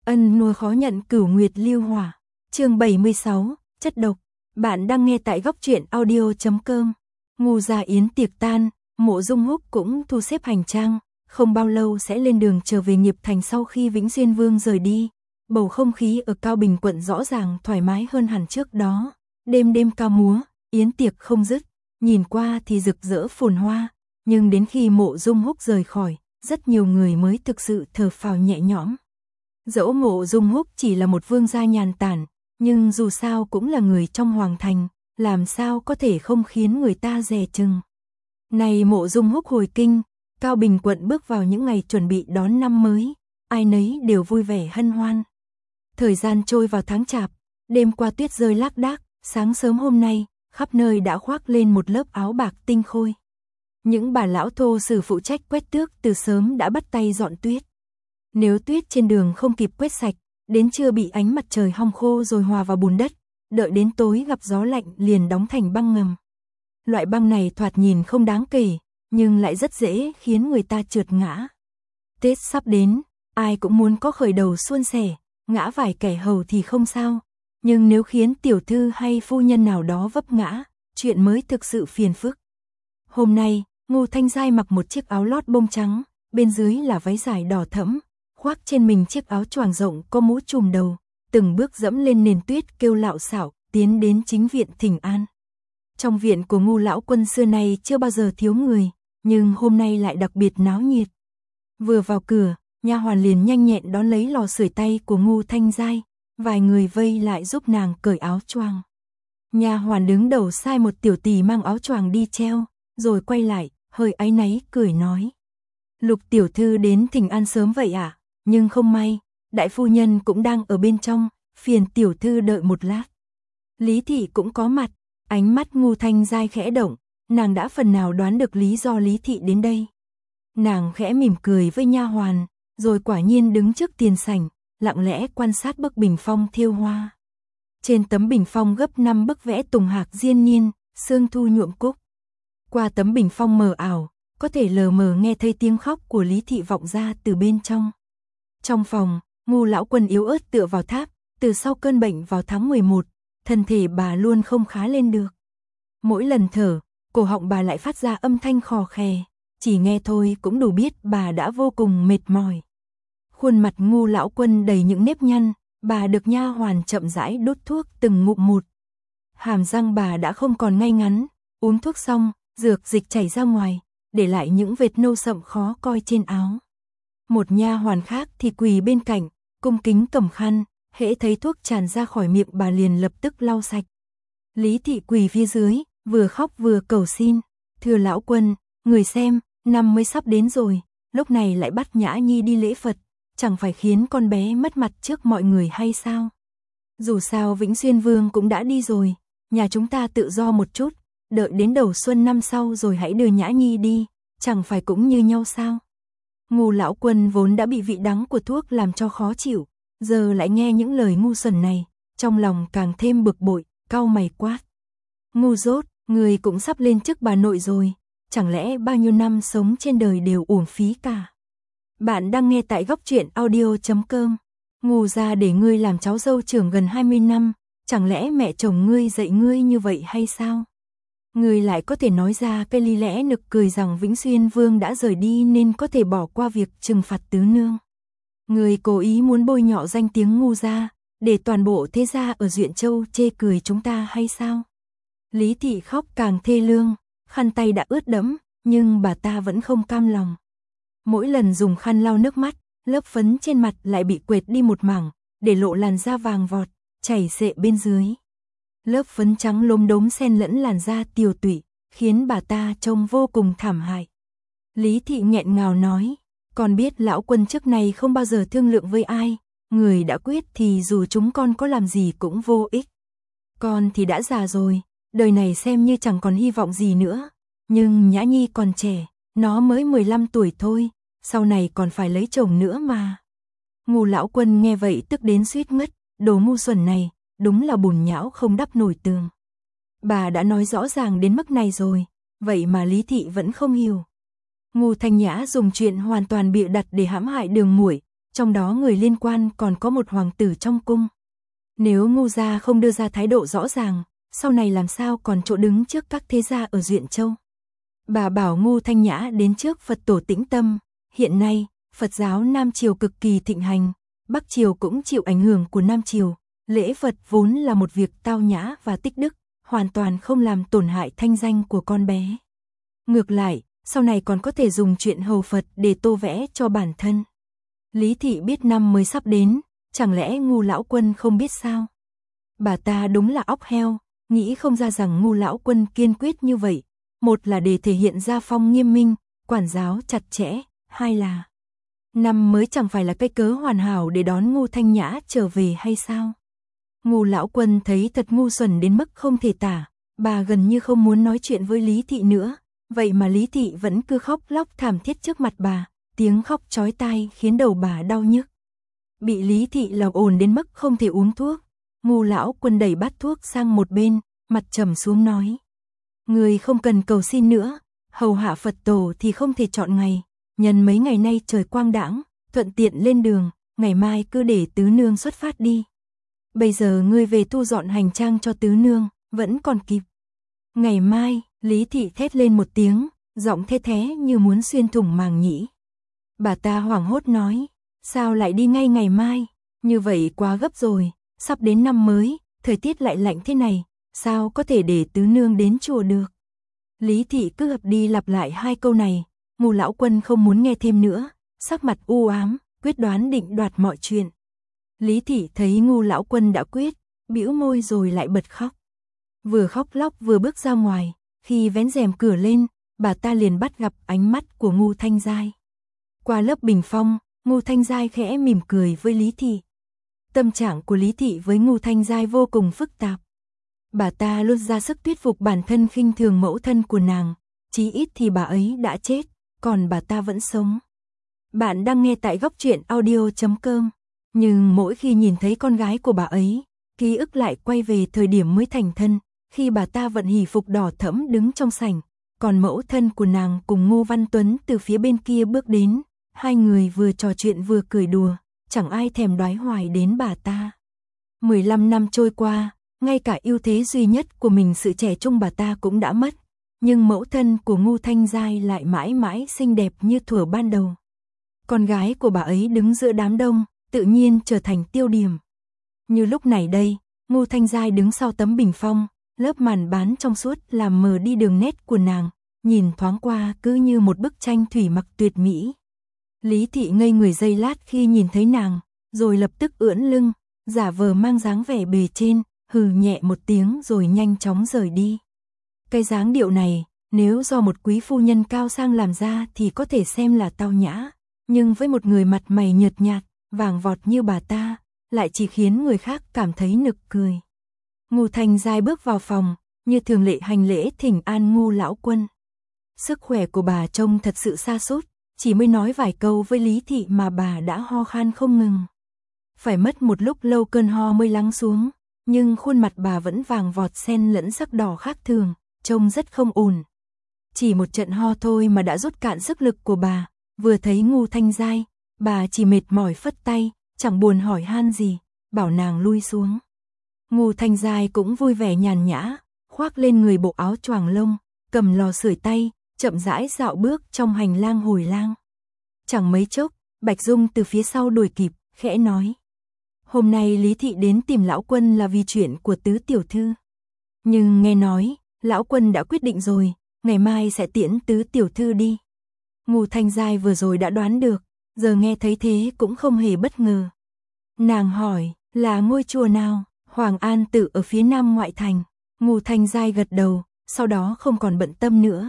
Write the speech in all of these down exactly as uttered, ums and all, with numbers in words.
Ân nuôi khó nhận cửu nguyệt lưu hỏa. Chương bảy mươi sáu, chất độc. Bạn đang nghe tại góc truyện audio chấm com. Ngu gia yến tiệc tan, Mộ Dung Húc cũng thu xếp hành trang, không bao lâu sẽ lên đường trở về Nghiệp Thành sau khi Vĩnh Xuyên Vương rời đi. Bầu không khí ở Cao Bình quận rõ ràng thoải mái hơn hẳn trước đó. Đêm đêm ca múa, yến tiệc không dứt, nhìn qua thì rực rỡ phồn hoa, nhưng đến khi Mộ Dung Húc rời khỏi, rất nhiều người mới thực sự thở phào nhẹ nhõm. Dẫu Mộ Dung Húc chỉ là một vương gia nhàn tản, nhưng dù sao cũng là người trong hoàng thành, làm sao có thể không khiến người ta dè chừng. Này Mộ Dung Húc hồi kinh, Cao Bình quận bước vào những ngày chuẩn bị đón năm mới, ai nấy đều vui vẻ hân hoan. Thời gian trôi vào tháng chạp, đêm qua tuyết rơi lác đác, sáng sớm hôm nay, khắp nơi đã khoác lên một lớp áo bạc tinh khôi. Những bà lão thô sử phụ trách quét tước từ sớm đã bắt tay dọn tuyết. Nếu tuyết trên đường không kịp quét sạch, đến trưa bị ánh mặt trời hong khô rồi hòa vào bùn đất, đợi đến tối gặp gió lạnh liền đóng thành băng ngầm. Loại băng này thoạt nhìn không đáng kể, nhưng lại rất dễ khiến người ta trượt ngã. Tết sắp đến, ai cũng muốn có khởi đầu suôn sẻ, ngã vài kẻ hầu thì không sao, nhưng nếu khiến tiểu thư hay phu nhân nào đó vấp ngã, chuyện mới thực sự phiền phức. Hôm nay, Ngô Thanh Giai mặc một chiếc áo lót bông trắng, bên dưới là váy dài đỏ thẫm, khoác trên mình chiếc áo choàng rộng có mũ trùm đầu, từng bước dẫm lên nền tuyết kêu lạo xạo, tiến đến chính viện thỉnh an. Trong viện của Ngô lão quân xưa nay chưa bao giờ thiếu người, nhưng hôm nay lại đặc biệt náo nhiệt. Vừa vào cửa, nha hoàn liền nhanh nhẹn đón lấy lò sưởi tay của Ngô Thanh Giai, vài người vây lại giúp nàng cởi áo choàng. Nha hoàn đứng đầu sai một tiểu tỳ mang áo choàng đi treo, rồi quay lại, hơi áy náy cười nói: "Lục tiểu thư đến thỉnh an sớm vậy ạ, à? Nhưng không may, đại phu nhân cũng đang ở bên trong, phiền tiểu thư đợi một lát." Lý thị cũng có mặt, ánh mắt Ngô Thanh Giai khẽ động, nàng đã phần nào đoán được lý do Lý thị đến đây. Nàng khẽ mỉm cười với nha hoàn, rồi quả nhiên đứng trước tiền sảnh, lặng lẽ quan sát bức bình phong thêu hoa. Trên tấm bình phong gấp năm bức vẽ tùng hạc diên niên, sương thu nhuộm cúc. Qua tấm bình phong mờ ảo, có thể lờ mờ nghe thấy tiếng khóc của Lý thị vọng ra từ bên trong. Trong phòng, Ngô lão quân yếu ớt tựa vào tháp, từ sau cơn bệnh vào tháng mười một, thân thể bà luôn không khá lên được. Mỗi lần thở, cổ họng bà lại phát ra âm thanh khò khè, chỉ nghe thôi cũng đủ biết bà đã vô cùng mệt mỏi. Khuôn mặt Ngô lão quân đầy những nếp nhăn, bà được nha hoàn chậm rãi đốt thuốc từng ngụm một. Hàm răng bà đã không còn ngay ngắn, uống thuốc xong, dược dịch chảy ra ngoài, để lại những vệt nâu sậm khó coi trên áo. Một nha hoàn khác thì quỳ bên cạnh, cung kính cầm khăn, hễ thấy thuốc tràn ra khỏi miệng bà liền lập tức lau sạch. Lý thị quỳ phía dưới, vừa khóc vừa cầu xin: "Thưa lão quân, người xem, năm mới sắp đến rồi, lúc này lại bắt Nhã Nhi đi lễ Phật, chẳng phải khiến con bé mất mặt trước mọi người hay sao? Dù sao Vĩnh Xuyên Vương cũng đã đi rồi, nhà chúng ta tự do một chút, đợi đến đầu xuân năm sau rồi hãy đưa Nhã Nhi đi, chẳng phải cũng như nhau sao?" Ngô lão quân vốn đã bị vị đắng của thuốc làm cho khó chịu, giờ lại nghe những lời ngu xuẩn này, trong lòng càng thêm bực bội, cau mày quát: "Ngu dốt, người cũng sắp lên chức bà nội rồi, chẳng lẽ bao nhiêu năm sống trên đời đều uổng phí cả?" Bạn đang nghe tại góc truyện audio chấm com. Ngô gia để ngươi làm cháu dâu trưởng gần hai mươi năm, chẳng lẽ mẹ chồng ngươi dạy ngươi như vậy hay sao? Ngươi lại có thể nói ra cái lý lẽ nực cười rằng Vĩnh Xuyên Vương đã rời đi nên có thể bỏ qua việc trừng phạt tứ nương. Ngươi cố ý muốn bôi nhọ danh tiếng Ngô gia, để toàn bộ thế gia ở Duyện Châu chê cười chúng ta hay sao? Lý thị khóc càng thê lương, khăn tay đã ướt đẫm, nhưng bà ta vẫn không cam lòng. Mỗi lần dùng khăn lau nước mắt, lớp phấn trên mặt lại bị quệt đi một mảng, để lộ làn da vàng vọt, chảy xệ bên dưới. Lớp phấn trắng lốm đốm xen lẫn làn da tiều tụy, khiến bà ta trông vô cùng thảm hại. Lý thị nghẹn ngào nói: "Con biết lão quân trước này không bao giờ thương lượng với ai, người đã quyết thì dù chúng con có làm gì cũng vô ích. Con thì đã già rồi, đời này xem như chẳng còn hy vọng gì nữa, nhưng Nhã Nhi còn trẻ, nó mới mười lăm tuổi thôi, sau này còn phải lấy chồng nữa mà." Ngô lão quân nghe vậy tức đến suýt ngất, đồ ngu xuẩn này, đúng là bùn nhão không đắp nổi tường. Bà đã nói rõ ràng đến mức này rồi, vậy mà Lý thị vẫn không hiểu. Ngô Thanh Nhã dùng chuyện hoàn toàn bịa đặt để hãm hại Đường Muội, trong đó người liên quan còn có một hoàng tử trong cung. Nếu Ngu gia không đưa ra thái độ rõ ràng, sau này làm sao còn chỗ đứng trước các thế gia ở Duyện Châu. Bà bảo Ngu Thanh Nhã đến trước Phật tổ tĩnh tâm, hiện nay, Phật giáo Nam Triều cực kỳ thịnh hành, Bắc Triều cũng chịu ảnh hưởng của Nam Triều, lễ Phật vốn là một việc tao nhã và tích đức, hoàn toàn không làm tổn hại thanh danh của con bé. Ngược lại, sau này còn có thể dùng chuyện hầu Phật để tô vẽ cho bản thân. Lý thị biết năm mới sắp đến, chẳng lẽ Ngu lão quân không biết sao? Bà ta đúng là óc heo, nghĩ không ra rằng Ngu lão quân kiên quyết như vậy, một là để thể hiện gia phong nghiêm minh, quản giáo chặt chẽ, hai là năm mới chẳng phải là cái cớ hoàn hảo để đón Ngu Thanh Nhã trở về hay sao? Ngu lão quân thấy thật ngu xuẩn đến mức không thể tả, bà gần như không muốn nói chuyện với Lý thị nữa, vậy mà Lý thị vẫn cứ khóc lóc thảm thiết trước mặt bà, tiếng khóc chói tai khiến đầu bà đau nhức. Bị Lý thị làm ồn đến mức không thể uống thuốc, Ngu lão quân đẩy bát thuốc sang một bên, mặt trầm xuống nói: "Người không cần cầu xin nữa, hầu hạ Phật tổ thì không thể chọn ngày, nhân mấy ngày nay trời quang đãng, thuận tiện lên đường, ngày mai cứ để tứ nương xuất phát đi. Bây giờ ngươi về thu dọn hành trang cho tứ nương, vẫn còn kịp." Ngày mai, Lý thị thét lên một tiếng, giọng thê thé như muốn xuyên thủng màng nhĩ. Bà ta hoảng hốt nói: "Sao lại đi ngay ngày mai? Như vậy quá gấp rồi, sắp đến năm mới, thời tiết lại lạnh thế này, sao có thể để tứ nương đến chùa được?" Lý thị cứ lặp đi lặp lại hai câu này, Ngu lão quân không muốn nghe thêm nữa, sắc mặt u ám, quyết đoán định đoạt mọi chuyện. Lý thị thấy Ngu lão quân đã quyết, bĩu môi rồi lại bật khóc. Vừa khóc lóc vừa bước ra ngoài, khi vén rèm cửa lên, bà ta liền bắt gặp ánh mắt của Ngu Thanh Giai. Qua lớp bình phong, Ngu Thanh Giai khẽ mỉm cười với Lý thị. Tâm trạng của Lý thị với Ngu Thanh Giai vô cùng phức tạp. Bà ta luôn ra sức thuyết phục bản thân khinh thường mẫu thân của nàng, chí ít thì bà ấy đã chết, còn bà ta vẫn sống. Bạn đang nghe tại góc truyện audio chấm com, nhưng mỗi khi nhìn thấy con gái của bà ấy, ký ức lại quay về thời điểm mới thành thân, khi bà ta vận hỷ phục đỏ thẫm đứng trong sảnh, còn mẫu thân của nàng cùng Ngô Văn Tuấn từ phía bên kia bước đến, hai người vừa trò chuyện vừa cười đùa, chẳng ai thèm đoái hoài đến bà ta. mười lăm năm trôi qua, ngay cả ưu thế duy nhất của mình, sự trẻ trung, bà ta cũng đã mất, nhưng mẫu thân của Ngu Thanh Giai lại mãi mãi xinh đẹp như thuở ban đầu. Con gái của bà ấy đứng giữa đám đông, tự nhiên trở thành tiêu điểm. Như lúc này đây, Ngu Thanh Giai đứng sau tấm bình phong, lớp màn bán trong suốt làm mờ đi đường nét của nàng, nhìn thoáng qua cứ như một bức tranh thủy mặc tuyệt mỹ. Lý thị ngây người giây lát khi nhìn thấy nàng, rồi lập tức ưỡn lưng, giả vờ mang dáng vẻ bề trên, hừ nhẹ một tiếng rồi nhanh chóng rời đi. Cái dáng điệu này, nếu do một quý phu nhân cao sang làm ra thì có thể xem là tao nhã, nhưng với một người mặt mày nhợt nhạt, vàng vọt như bà ta, lại chỉ khiến người khác cảm thấy nực cười. Ngu Thanh Giai bước vào phòng, như thường lệ hành lễ thỉnh an Ngu lão quân. Sức khỏe của bà trông thật sự sa sút, chỉ mới nói vài câu với Lý thị mà bà đã ho khan không ngừng. Phải mất một lúc lâu cơn ho mới lắng xuống, nhưng khuôn mặt bà vẫn vàng vọt xen lẫn sắc đỏ khác thường, trông rất không ổn. Chỉ một trận ho thôi mà đã rút cạn sức lực của bà, vừa thấy Ngu Thanh Giai, bà chỉ mệt mỏi phất tay, chẳng buồn hỏi han gì, bảo nàng lui xuống. Ngu Thanh Giai cũng vui vẻ nhàn nhã, khoác lên người bộ áo choàng lông, cầm lò sưởi tay, chậm rãi dạo bước trong hành lang hồi lang. Chẳng mấy chốc, Bạch Dung từ phía sau đuổi kịp, khẽ nói: "Hôm nay Lý thị đến tìm lão quân là vì chuyện của tứ tiểu thư. Nhưng nghe nói, lão quân đã quyết định rồi, ngày mai sẽ tiễn tứ tiểu thư đi." Ngu Thanh Giai vừa rồi đã đoán được, giờ nghe thấy thế cũng không hề bất ngờ. Nàng hỏi: "Là ngôi chùa nào?" "Hoàng An Tự ở phía nam ngoại thành." Ngu Thanh Giai gật đầu, sau đó không còn bận tâm nữa.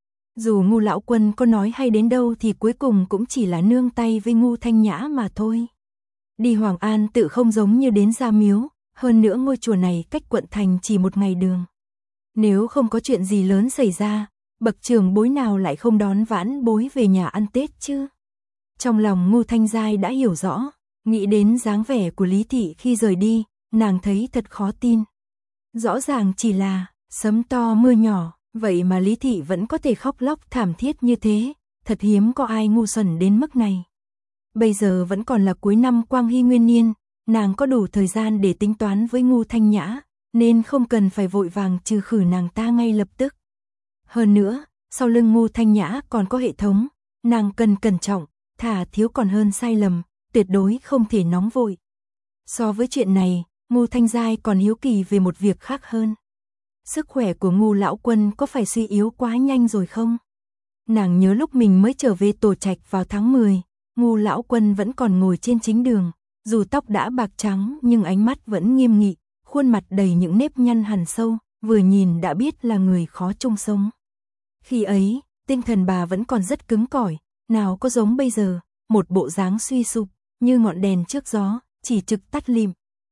Dù Ngu lão quân có nói hay đến đâu thì cuối cùng cũng chỉ là nương tay với Ngu Thanh Nhã mà thôi. Đi Hoàng An Tự không giống như đến Gia Miếu, hơn nữa ngôi chùa này cách quận thành chỉ một ngày đường. Nếu không có chuyện gì lớn xảy ra, bậc trưởng bối nào lại không đón vãn bối về nhà ăn Tết chứ? Trong lòng Ngu Thanh Giai đã hiểu rõ, nghĩ đến dáng vẻ của Lý thị khi rời đi, nàng thấy thật khó tin. Rõ ràng chỉ là sấm to mưa nhỏ, vậy mà Lý thị vẫn có thể khóc lóc thảm thiết như thế, thật hiếm có ai ngu xuẩn đến mức này. bây giờ vẫn còn là cuối năm Quang Hy Nguyên Niên, nàng có đủ thời gian để tính toán với Ngô Thanh Nhã, nên không cần phải vội vàng trừ khử nàng ta ngay lập tức. Hơn nữa, sau lưng Ngô Thanh Nhã còn có hệ thống, nàng cần cẩn trọng, thà thiếu còn hơn sai lầm, tuyệt đối không thể nóng vội. So với chuyện này, Ngô Thanh Giai còn hiếu kỳ về một việc khác hơn. Sức khỏe của Ngô lão quân có phải suy yếu quá nhanh rồi không? Nàng nhớ lúc mình mới trở về Tổ Trạch vào tháng mười, Ngô lão quân vẫn còn ngồi trên chính đường, dù tóc đã bạc trắng nhưng ánh mắt vẫn nghiêm nghị, khuôn mặt đầy những nếp nhăn hằn sâu, vừa nhìn đã biết là người khó chung sống. Khi ấy, tinh thần bà vẫn còn rất cứng cỏi, nào có giống bây giờ, một bộ dáng suy sụp, như ngọn đèn trước gió, chỉ trực tắt lịm.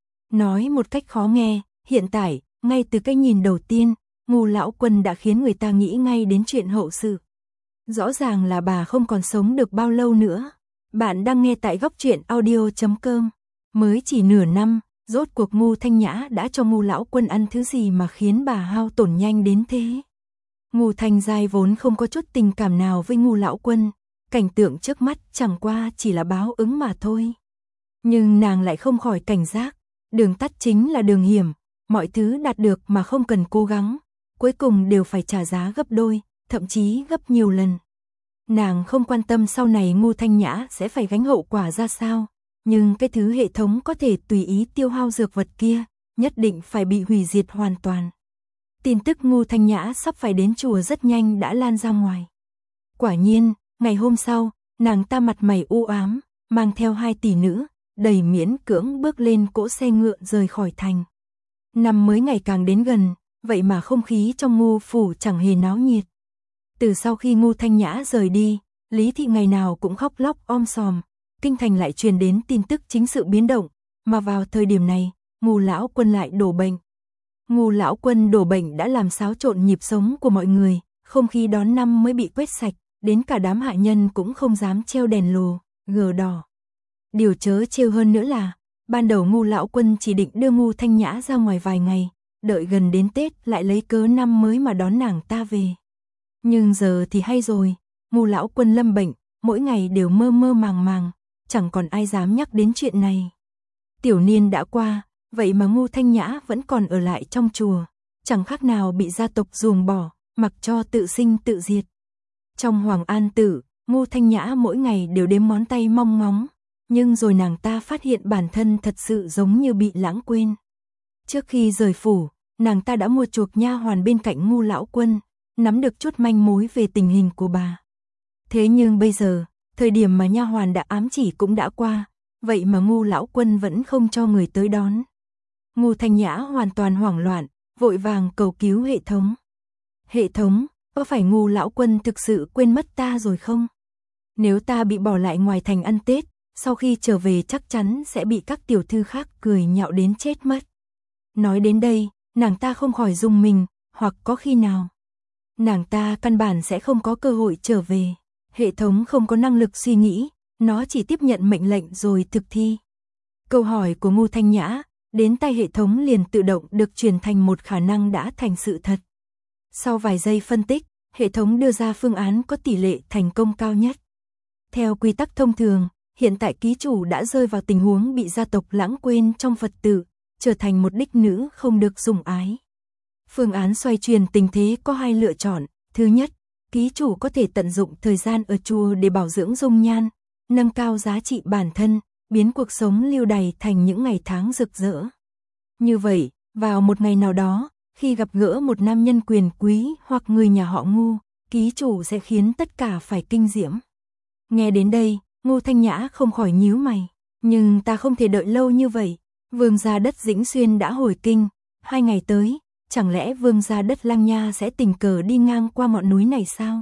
Nói một cách khó nghe, hiện tại, ngay từ cái nhìn đầu tiên, Ngô lão quân đã khiến người ta nghĩ ngay đến chuyện hậu sự. Rõ ràng là bà không còn sống được bao lâu nữa. Bạn đang nghe tại góc truyện audio chấm com. Mới chỉ nửa năm, rốt cuộc Ngô Thanh Nhã đã cho Ngô lão quân ăn thứ gì mà khiến bà hao tổn nhanh đến thế. Ngô Thanh Giai vốn không có chút tình cảm nào với Ngô lão quân, cảnh tượng trước mắt chẳng qua chỉ là báo ứng mà thôi. Nhưng nàng lại không khỏi cảnh giác, đường tắt chính là đường hiểm, mọi thứ đạt được mà không cần cố gắng, cuối cùng đều phải trả giá gấp đôi, thậm chí gấp nhiều lần. Nàng không quan tâm sau này Ngô Thanh Nhã sẽ phải gánh hậu quả ra sao, nhưng cái thứ hệ thống có thể tùy ý tiêu hao dược vật kia, nhất định phải bị hủy diệt hoàn toàn. Tin tức Ngô Thanh Nhã sắp phải đến chùa rất nhanh đã lan ra ngoài. Quả nhiên, ngày hôm sau, nàng ta mặt mày u ám, mang theo hai tỷ nữ, đầy miễn cưỡng bước lên cỗ xe ngựa rời khỏi thành. Năm mới ngày càng đến gần, vậy mà không khí trong Ngô phủ chẳng hề náo nhiệt. Từ sau khi Ngô Thanh Nhã rời đi, Lý thị ngày nào cũng khóc lóc om sòm, kinh thành lại truyền đến tin tức chính sự biến động, mà vào thời điểm này, Ngô lão quân lại đổ bệnh. Ngô lão quân đổ bệnh đã làm xáo trộn nhịp sống của mọi người, không khí đón năm mới bị quét sạch, đến cả đám hạ nhân cũng không dám treo đèn lồ, gờ đỏ. Điều chớ trêu hơn nữa là, ban đầu Ngô lão quân chỉ định đưa Ngô Thanh Nhã ra ngoài vài ngày, đợi gần đến Tết lại lấy cớ năm mới mà đón nàng ta về. Nhưng giờ thì hay rồi, Ngô lão quân lâm bệnh, mỗi ngày đều mơ mơ màng màng, chẳng còn ai dám nhắc đến chuyện này. Tiểu niên đã qua, vậy mà Ngô Thanh Nhã vẫn còn ở lại trong chùa, chẳng khác nào bị gia tộc ruồng bỏ, mặc cho tự sinh tự diệt. Trong Hoàng An Tử, Ngô Thanh Nhã mỗi ngày đều đếm ngón tay mong ngóng, nhưng rồi nàng ta phát hiện bản thân thật sự giống như bị lãng quên. Trước khi rời phủ, nàng ta đã mua chuộc nha hoàn bên cạnh Ngô lão quân, nắm được chút manh mối về tình hình của bà. Thế nhưng bây giờ, thời điểm mà nha hoàn đã ám chỉ cũng đã qua, vậy mà Ngô lão quân vẫn không cho người tới đón. Ngô Thanh Nhã hoàn toàn hoảng loạn, vội vàng cầu cứu hệ thống. Hệ thống, có phải Ngô lão quân thực sự quên mất ta rồi không? Nếu ta bị bỏ lại ngoài thành ăn Tết, sau khi trở về chắc chắn sẽ bị các tiểu thư khác cười nhạo đến chết mất. Nói đến đây, nàng ta không khỏi rùng mình, hoặc có khi nào nàng ta căn bản sẽ không có cơ hội trở về. Hệ thống không có năng lực suy nghĩ, nó chỉ tiếp nhận mệnh lệnh rồi thực thi. Câu hỏi của Ngô Thanh Nhã đến tai hệ thống liền tự động được truyền thành một khả năng đã thành sự thật. Sau vài giây phân tích, hệ thống đưa ra phương án có tỷ lệ thành công cao nhất. Theo quy tắc thông thường, hiện tại ký chủ đã rơi vào tình huống bị gia tộc lãng quên trong Phật tử, trở thành một đích nữ không được sủng ái. Phương án xoay chuyển tình thế có hai lựa chọn. Thứ nhất, ký chủ có thể tận dụng thời gian ở chùa để bảo dưỡng dung nhan, nâng cao giá trị bản thân, biến cuộc sống lưu đày thành những ngày tháng rực rỡ. Như vậy, vào một ngày nào đó, khi gặp gỡ một nam nhân quyền quý hoặc người nhà họ Ngô, ký chủ sẽ khiến tất cả phải kinh diễm. Nghe đến đây, Ngô Thanh Nhã không khỏi nhíu mày. Nhưng ta không thể đợi lâu như vậy. Vương gia đất Dĩnh Xuyên đã hồi kinh. Hai ngày tới, chẳng lẽ vương gia đất Lăng Nha sẽ tình cờ đi ngang qua ngọn núi này sao?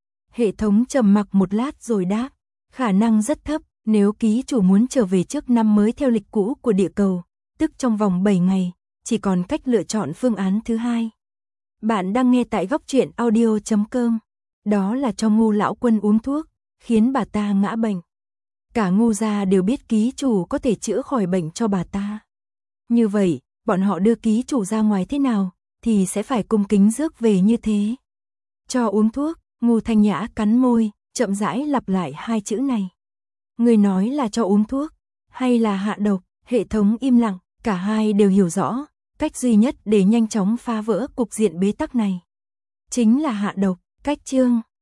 Hệ thống trầm mặc một lát rồi đáp. Khả năng rất thấp, nếu ký chủ muốn trở về trước năm mới theo lịch cũ của địa cầu, tức trong vòng bảy ngày, chỉ còn cách lựa chọn phương án thứ hai. Bạn đang nghe tại góc truyện audio chấm com. Đó là cho Ngô lão quân uống thuốc, khiến bà ta ngã bệnh. Cả Ngô gia đều biết ký chủ có thể chữa khỏi bệnh cho bà ta. Như vậy, bọn họ đưa ký chủ ra ngoài thế nào, thì sẽ phải cung kính rước về như thế. Cho uống thuốc, Ngô Thanh Nhã cắn môi, chậm rãi lặp lại hai chữ này. Người nói là cho uống thuốc, hay là hạ độc, hệ thống im lặng, cả hai đều hiểu rõ, cách duy nhất để nhanh chóng phá vỡ cục diện bế tắc này chính là hạ độc. Cách chương